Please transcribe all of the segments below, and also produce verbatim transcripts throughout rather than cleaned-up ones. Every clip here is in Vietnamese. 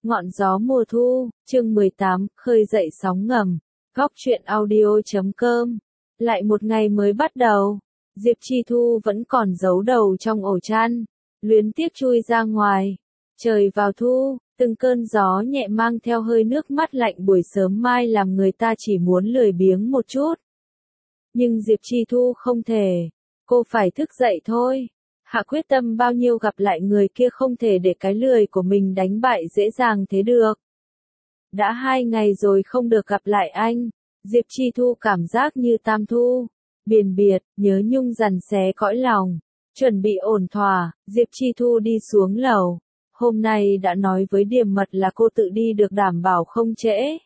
Ngọn gió mùa thu, chương mười tám, khơi dậy sóng ngầm. Góc truyện audio chấm com. Lại một ngày mới bắt đầu. Diệp Chi Thu vẫn còn giấu đầu trong ổ chăn, luyến tiếc chui ra ngoài. Trời vào thu, từng cơn gió nhẹ mang theo hơi nước mắt lạnh buổi sớm mai làm người ta chỉ muốn lười biếng một chút. Nhưng Diệp Chi Thu không thể. Cô phải thức dậy thôi. Hạ quyết tâm bao nhiêu gặp lại người kia không thể để cái lười của mình đánh bại dễ dàng thế được. Đã hai ngày rồi không được gặp lại anh, Diệp Chi Thu cảm giác như tam thu, biền biệt, nhớ nhung dằn xé cõi lòng. Chuẩn bị ổn thỏa, Diệp Chi Thu đi xuống lầu. Hôm nay đã nói với Điềm Mật là cô tự đi được đảm bảo không trễ.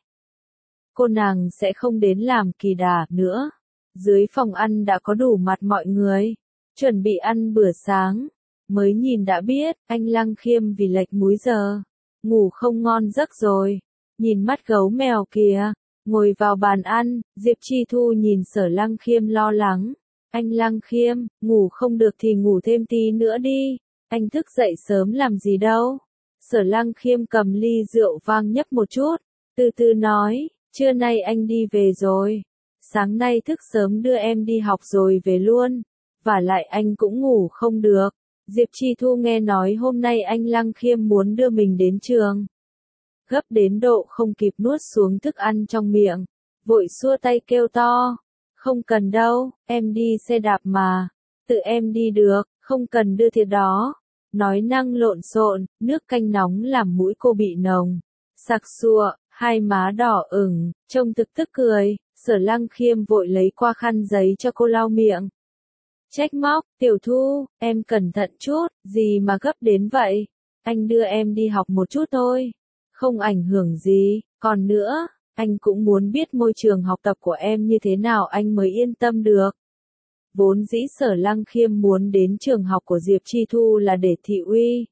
Cô nàng sẽ không đến làm kỳ đà nữa. Dưới phòng ăn đã có đủ mặt mọi người. Chuẩn bị ăn bữa sáng, mới nhìn đã biết, anh Lăng Khiêm vì lệch múi giờ, ngủ không ngon giấc rồi, nhìn mắt gấu mèo kìa, ngồi vào bàn ăn, Diệp Chi Thu nhìn Sở Lăng Khiêm lo lắng, anh Lăng Khiêm, ngủ không được thì ngủ thêm tí nữa đi, anh thức dậy sớm làm gì đâu. Sở Lăng Khiêm cầm ly rượu vang nhấp một chút, từ từ nói, trưa nay anh đi về rồi, sáng nay thức sớm đưa em đi học rồi về luôn. Và lại anh cũng ngủ không được. Diệp Chi Thu nghe nói hôm nay anh Lăng Khiêm muốn đưa mình đến trường. Gấp đến độ không kịp nuốt xuống thức ăn trong miệng. Vội xua tay kêu to. Không cần đâu, em đi xe đạp mà. Tự em đi được, không cần đưa thiệt đó. Nói năng lộn xộn, nước canh nóng làm mũi cô bị nồng. Sặc sụa, hai má đỏ ửng, trông thực tức cười. Sở Lăng Khiêm vội lấy qua khăn giấy cho cô lau miệng. Trách móc, Tiểu Thu, em cẩn thận chút, gì mà gấp đến vậy? Anh đưa em đi học một chút thôi. Không ảnh hưởng gì, còn nữa, anh cũng muốn biết môi trường học tập của em như thế nào anh mới yên tâm được. Vốn dĩ Sở Lăng Khiêm muốn đến trường học của Diệp Chi Thu là để thị uy.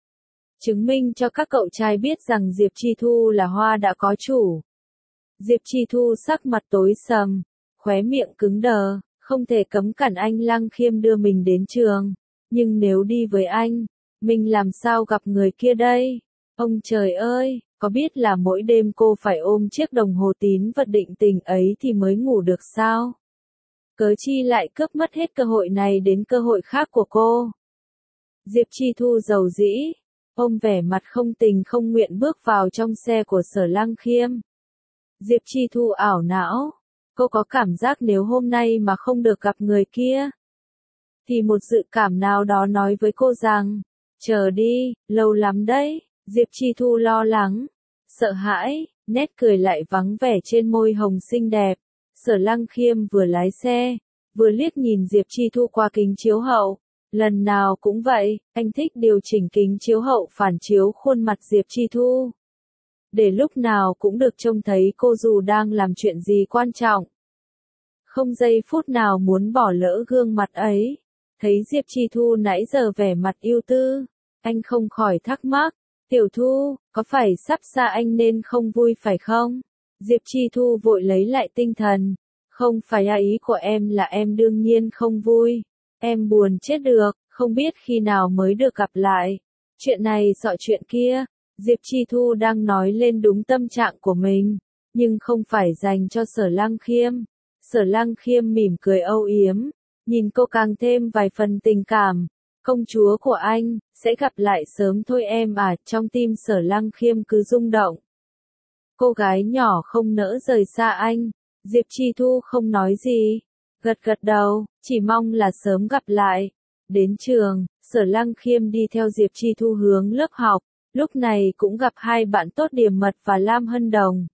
Chứng minh cho các cậu trai biết rằng Diệp Chi Thu là hoa đã có chủ. Diệp Chi Thu sắc mặt tối sầm, khóe miệng cứng đờ. Không thể cấm cản anh Lăng Khiêm đưa mình đến trường. Nhưng nếu đi với anh, mình làm sao gặp người kia đây? Ông trời ơi, có biết là mỗi đêm cô phải ôm chiếc đồng hồ tín vật định tình ấy thì mới ngủ được sao? Cớ chi lại cướp mất hết cơ hội này đến cơ hội khác của cô? Diệp Chi Thu giàu dĩ, ôm vẻ mặt không tình không nguyện bước vào trong xe của Sở Lăng Khiêm. Diệp Chi Thu ảo não. Cô có cảm giác nếu hôm nay mà không được gặp người kia, thì một dự cảm nào đó nói với cô rằng, chờ đi, lâu lắm đấy. Diệp Chi Thu lo lắng, sợ hãi, nét cười lại vắng vẻ trên môi hồng xinh đẹp. Sở Lăng Khiêm vừa lái xe, vừa liếc nhìn Diệp Chi Thu qua kính chiếu hậu. Lần nào cũng vậy, anh thích điều chỉnh kính chiếu hậu phản chiếu khuôn mặt Diệp Chi Thu. Để lúc nào cũng được trông thấy cô dù đang làm chuyện gì quan trọng. Không giây phút nào muốn bỏ lỡ gương mặt ấy. Thấy Diệp Chi Thu nãy giờ vẻ mặt ưu tư, anh không khỏi thắc mắc. Tiểu Thu, có phải sắp xa anh nên không vui phải không? Diệp Chi Thu vội lấy lại tinh thần. Không phải ý của em là em đương nhiên không vui. Em buồn chết được, không biết khi nào mới được gặp lại. Chuyện này sọ chuyện kia. Diệp Chi Thu đang nói lên đúng tâm trạng của mình, nhưng không phải dành cho Sở Lăng Khiêm. Sở Lăng Khiêm mỉm cười âu yếm, nhìn cô càng thêm vài phần tình cảm. Công chúa của anh, sẽ gặp lại sớm thôi em à, trong tim Sở Lăng Khiêm cứ rung động. Cô gái nhỏ không nỡ rời xa anh, Diệp Chi Thu không nói gì, gật gật đầu, chỉ mong là sớm gặp lại. Đến trường, Sở Lăng Khiêm đi theo Diệp Chi Thu hướng lớp học. Lúc này cũng gặp hai bạn tốt Điềm Mật và Lam Hân Đồng.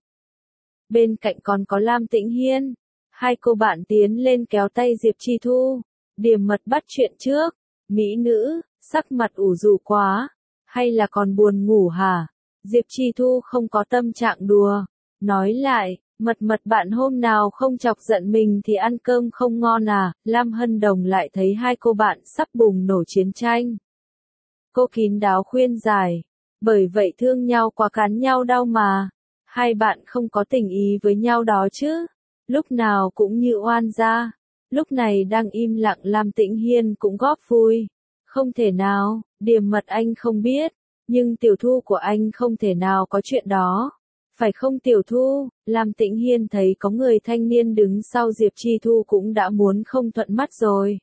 Bên cạnh còn có Lam Tĩnh Hiên. Hai cô bạn tiến lên kéo tay Diệp Chi Thu. Điềm Mật bắt chuyện trước. Mỹ nữ, sắc mặt ủ rũ quá. Hay là còn buồn ngủ hả? Diệp Chi Thu không có tâm trạng đùa. Nói lại, Mật Mật bạn hôm nào không chọc giận mình thì ăn cơm không ngon à? Lam Hân Đồng lại thấy hai cô bạn sắp bùng nổ chiến tranh. Cô kín đáo khuyên giải. Bởi vậy thương nhau quá cắn nhau đau mà. Hai bạn không có tình ý với nhau đó chứ. Lúc nào cũng như oan gia. Lúc này đang im lặng Lam Tĩnh Hiên cũng góp vui. Không thể nào, Điềm Mật anh không biết. Nhưng Tiểu Thu của anh không thể nào có chuyện đó. Phải không Tiểu Thu? Lam Tĩnh Hiên thấy có người thanh niên đứng sau Diệp Chi Thu cũng đã muốn không thuận mắt rồi.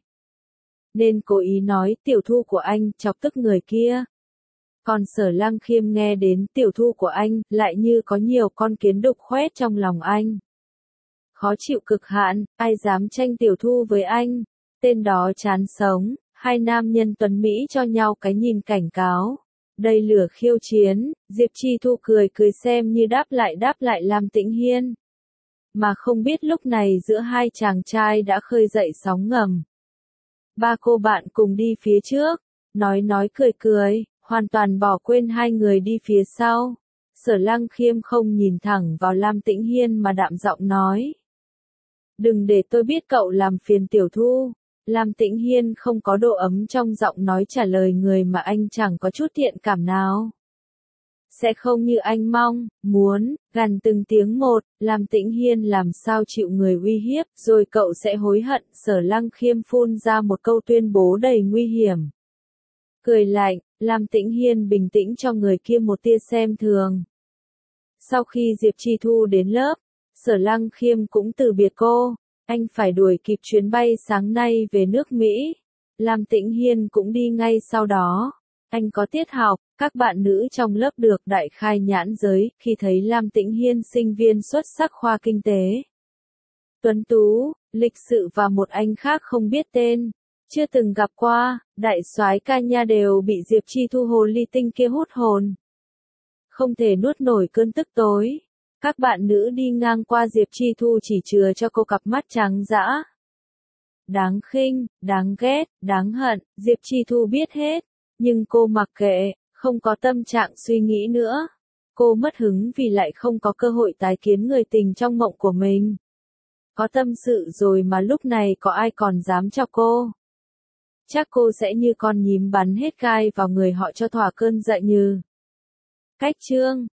Nên cố ý nói Tiểu Thu của anh chọc tức người kia. Còn Sở Lăng Khiêm nghe đến Tiểu Thu của anh, lại như có nhiều con kiến đục khoét trong lòng anh. Khó chịu cực hạn, ai dám tranh Tiểu Thu với anh? Tên đó chán sống, hai nam nhân tuấn Mỹ cho nhau cái nhìn cảnh cáo. Đây lửa khiêu chiến, Diệp Chi Thu cười cười xem như đáp lại đáp lại Lam Tĩnh Hiên. Mà không biết lúc này giữa hai chàng trai đã khơi dậy sóng ngầm. Ba cô bạn cùng đi phía trước, nói nói cười cười, hoàn toàn bỏ quên hai người đi phía sau. Sở Lăng Khiêm không nhìn thẳng vào Lam Tĩnh Hiên mà đạm giọng nói. Đừng để tôi biết cậu làm phiền Tiểu Thu. Lam Tĩnh Hiên không có độ ấm trong giọng nói trả lời người mà anh chẳng có chút thiện cảm nào. Sẽ không như anh mong, muốn, gằn từng tiếng một, Lam Tĩnh Hiên làm sao chịu người uy hiếp, rồi cậu sẽ hối hận. Sở Lăng Khiêm phun ra một câu tuyên bố đầy nguy hiểm. Cười lạnh, Lam Tĩnh Hiên bình tĩnh cho người kia một tia xem thường. Sau khi Diệp Chi Thu đến lớp, Sở Lăng Khiêm cũng từ biệt cô. Anh phải đuổi kịp chuyến bay sáng nay về nước Mỹ. Lam Tĩnh Hiên cũng đi ngay sau đó. Anh có tiết học, các bạn nữ trong lớp được đại khai nhãn giới khi thấy Lam Tĩnh Hiên sinh viên xuất sắc khoa kinh tế. Tuấn tú, lịch sự và một anh khác không biết tên, chưa từng gặp qua, đại soái ca nha đều bị Diệp Chi Thu hồ ly tinh kia hút hồn. Không thể nuốt nổi cơn tức tối. Các bạn nữ đi ngang qua Diệp Chi Thu chỉ chừa cho cô cặp mắt trắng dã. Đáng khinh, đáng ghét, đáng hận, Diệp Chi Thu biết hết. Nhưng cô mặc kệ, không có tâm trạng suy nghĩ nữa. Cô mất hứng vì lại không có cơ hội tái kiến người tình trong mộng của mình. Có tâm sự rồi mà lúc này có ai còn dám cho cô. Chắc cô sẽ như con nhím bắn hết gai vào người họ cho thỏa cơn giận như. Cách chương